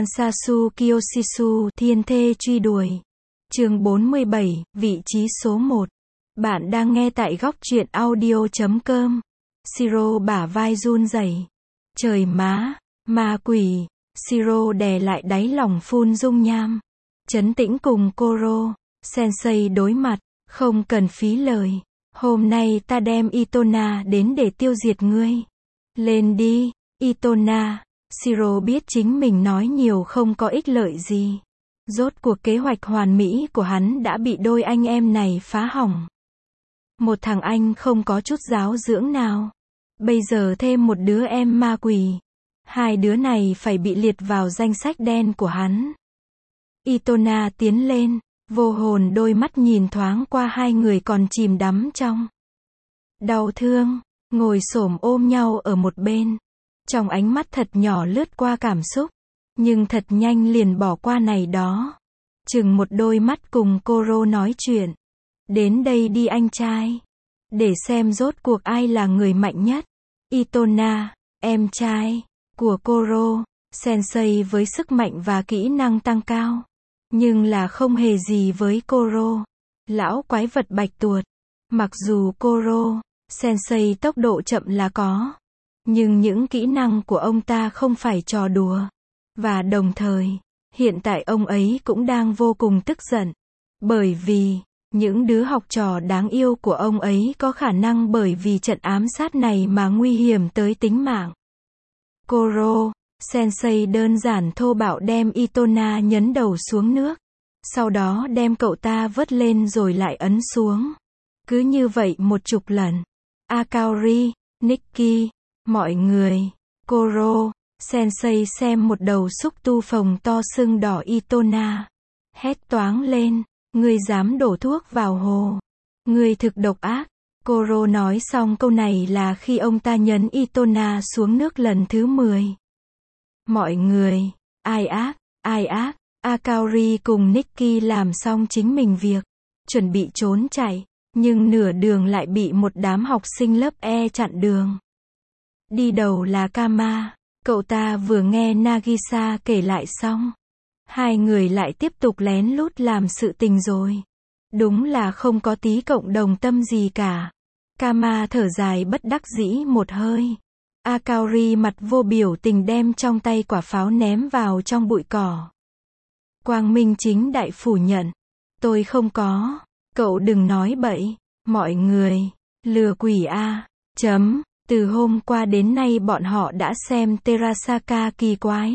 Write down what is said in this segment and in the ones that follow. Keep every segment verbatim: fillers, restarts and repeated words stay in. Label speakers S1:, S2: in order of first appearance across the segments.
S1: Kansasu Kiyoshisu, thiên thê truy đuổi. Chương bốn mươi bảy, vị trí số một. Bạn đang nghe tại góc truyện audio chấm com. Shiro bả vai run rẩy. Trời má, ma quỷ. Shiro đè lại đáy lòng phun dung nham. Trấn tĩnh cùng Koro Sensei đối mặt, không cần phí lời. Hôm nay ta đem Itona đến để tiêu diệt ngươi. Lên đi, Itona. Shiro biết chính mình nói nhiều không có ích lợi gì. Rốt cuộc kế hoạch hoàn mỹ của hắn đã bị đôi anh em này phá hỏng. Một thằng anh không có chút giáo dưỡng nào. Bây giờ thêm một đứa em ma quỷ. Hai đứa này phải bị liệt vào danh sách đen của hắn. Itona tiến lên, vô hồn đôi mắt nhìn thoáng qua hai người còn chìm đắm trong đau thương, ngồi xổm ôm nhau ở một bên. Trong ánh mắt thật nhỏ lướt qua cảm xúc, nhưng thật nhanh liền bỏ qua này đó. Chừng một đôi mắt cùng Koro nói chuyện. Đến đây đi anh trai. Để xem rốt cuộc ai là người mạnh nhất. Itona, em trai của Koro Sensei với sức mạnh và kỹ năng tăng cao. Nhưng là không hề gì với Koro, lão quái vật bạch tuột. Mặc dù Koro Sensei tốc độ chậm là có, nhưng những kỹ năng của ông ta không phải trò đùa. Và đồng thời, hiện tại ông ấy cũng đang vô cùng tức giận. Bởi vì, những đứa học trò đáng yêu của ông ấy có khả năng bởi vì trận ám sát này mà nguy hiểm tới tính mạng. Koro Sensei đơn giản thô bạo đem Itona nhấn đầu xuống nước. Sau đó đem cậu ta vớt lên rồi lại ấn xuống. Cứ như vậy một chục lần. Akaori, Nikki, mọi người, Koro Sensei xem một đầu xúc tu phồng to sưng đỏ Itona. Hét toáng lên, ngươi dám đổ thuốc vào hồ. Ngươi thực độc ác. Koro nói xong câu này là khi ông ta nhấn Itona xuống nước lần thứ mười. Mọi người, ai ác, ai ác. Akaori cùng Nikki làm xong chính mình việc, chuẩn bị trốn chạy, nhưng nửa đường lại bị một đám học sinh lớp E chặn đường. Đi đầu là Kama, cậu ta vừa nghe Nagisa kể lại xong. Hai người lại tiếp tục lén lút làm sự tình rồi. Đúng là không có tí cộng đồng tâm gì cả. Kama thở dài bất đắc dĩ một hơi. Akaori mặt vô biểu tình đem trong tay quả pháo ném vào trong bụi cỏ. Quang Minh chính đại phủ nhận. Tôi không có. Cậu đừng nói bậy. Mọi người. Lừa quỷ a. Chấm. Từ hôm qua đến nay bọn họ đã xem Terasaka kỳ quái.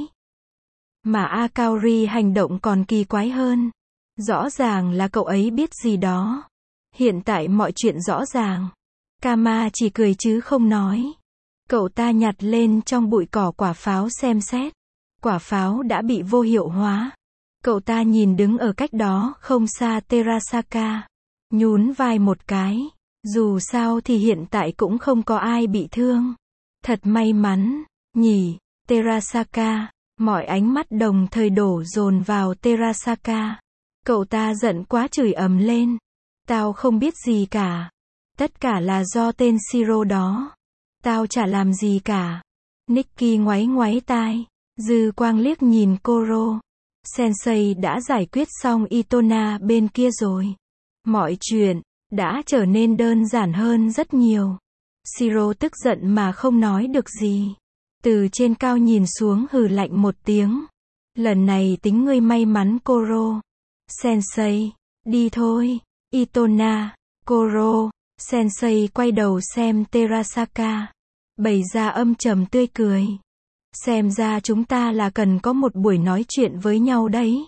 S1: Mà Akaori hành động còn kỳ quái hơn. Rõ ràng là cậu ấy biết gì đó. Hiện tại mọi chuyện rõ ràng. Kama chỉ cười chứ không nói. Cậu ta nhặt lên trong bụi cỏ quả pháo xem xét. Quả pháo đã bị vô hiệu hóa. Cậu ta nhìn đứng ở cách đó không xa Terasaka. Nhún vai một cái. Dù sao thì hiện tại cũng không có ai bị thương. Thật may mắn, nhỉ, Terasaka. Mọi ánh mắt đồng thời đổ dồn vào Terasaka. Cậu ta giận quá chửi ầm lên. Tao không biết gì cả. Tất cả là do tên Shiro đó. Tao chả làm gì cả. Nikki ngoáy ngoáy tai. Dư quang liếc nhìn Koro Sensei đã giải quyết xong Itona bên kia rồi. Mọi chuyện đã trở nên đơn giản hơn rất nhiều. Shiro tức giận mà không nói được gì. Từ trên cao nhìn xuống hừ lạnh một tiếng. Lần này tính ngươi may mắn Koro Sensei. Đi thôi, Itona. Koro Sensei quay đầu xem Terasaka. Bày ra âm trầm tươi cười. Xem ra chúng ta là cần có một buổi nói chuyện với nhau đấy.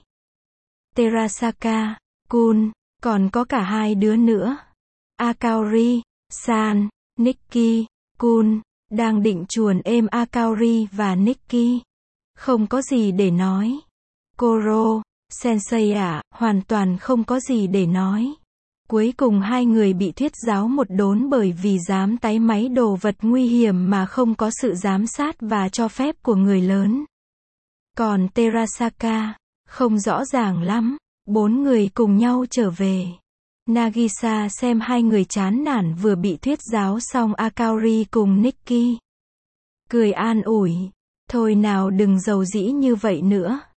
S1: Terasaka, Kun, còn có cả hai đứa nữa. Akaori, San, Nikki, Kun, đang định chuồn êm Akaori và Nikki. Không có gì để nói. Koro Sensei à, hoàn toàn không có gì để nói. Cuối cùng hai người bị thuyết giáo một đốn bởi vì dám táy máy đồ vật nguy hiểm mà không có sự giám sát và cho phép của người lớn. Còn Terasaka, không rõ ràng lắm. Bốn người cùng nhau trở về. Nagisa xem hai người chán nản vừa bị thuyết giáo xong Akaori cùng Nikki. Cười an ủi. Thôi nào đừng giàu dĩ như vậy nữa.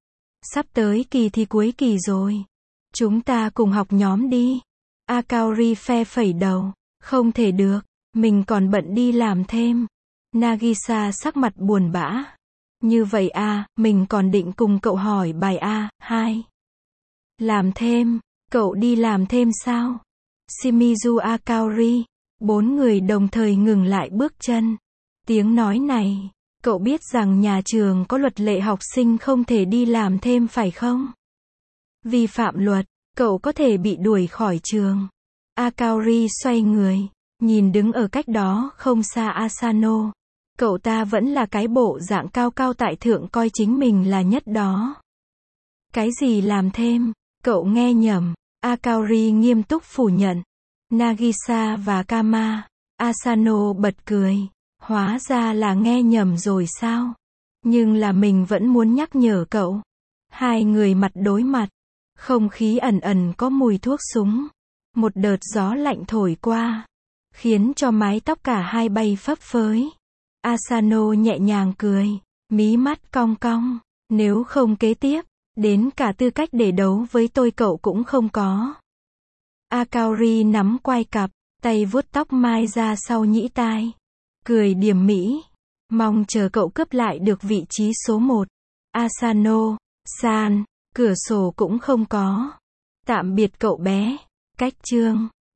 S1: Sắp tới kỳ thi cuối kỳ rồi. Chúng ta cùng học nhóm đi. Akaori phe phẩy đầu. Không thể được, mình còn bận đi làm thêm. Nagisa sắc mặt buồn bã. Như vậy à, mình còn định cùng cậu hỏi bài A hai. Làm thêm, cậu đi làm thêm sao? Shimizu Akaori. Bốn người đồng thời ngừng lại bước chân. Tiếng nói này, cậu biết rằng nhà trường có luật lệ học sinh không thể đi làm thêm phải không? Vi phạm luật, cậu có thể bị đuổi khỏi trường. Akaori xoay người, nhìn đứng ở cách đó không xa Asano. Cậu ta vẫn là cái bộ dạng cao cao tại thượng coi chính mình là nhất đó. Cái gì làm thêm? Cậu nghe nhầm. Akaori nghiêm túc phủ nhận. Nagisa và Kama. Asano bật cười. Hóa ra là nghe nhầm rồi sao? Nhưng là mình vẫn muốn nhắc nhở cậu. Hai người mặt đối mặt. Không khí ẩn ẩn có mùi thuốc súng. Một đợt gió lạnh thổi qua. Khiến cho mái tóc cả hai bay phấp phới. Asano nhẹ nhàng cười. Mí mắt cong cong. Nếu không kế tiếp, đến cả tư cách để đấu với tôi cậu cũng không có. Akaori nắm quai cặp, tay vuốt tóc mai ra sau nhĩ tai. Cười điềm mỹ. Mong chờ cậu cướp lại được vị trí số một. Asano, san, cửa sổ cũng không có. Tạm biệt cậu bé. Cách chương.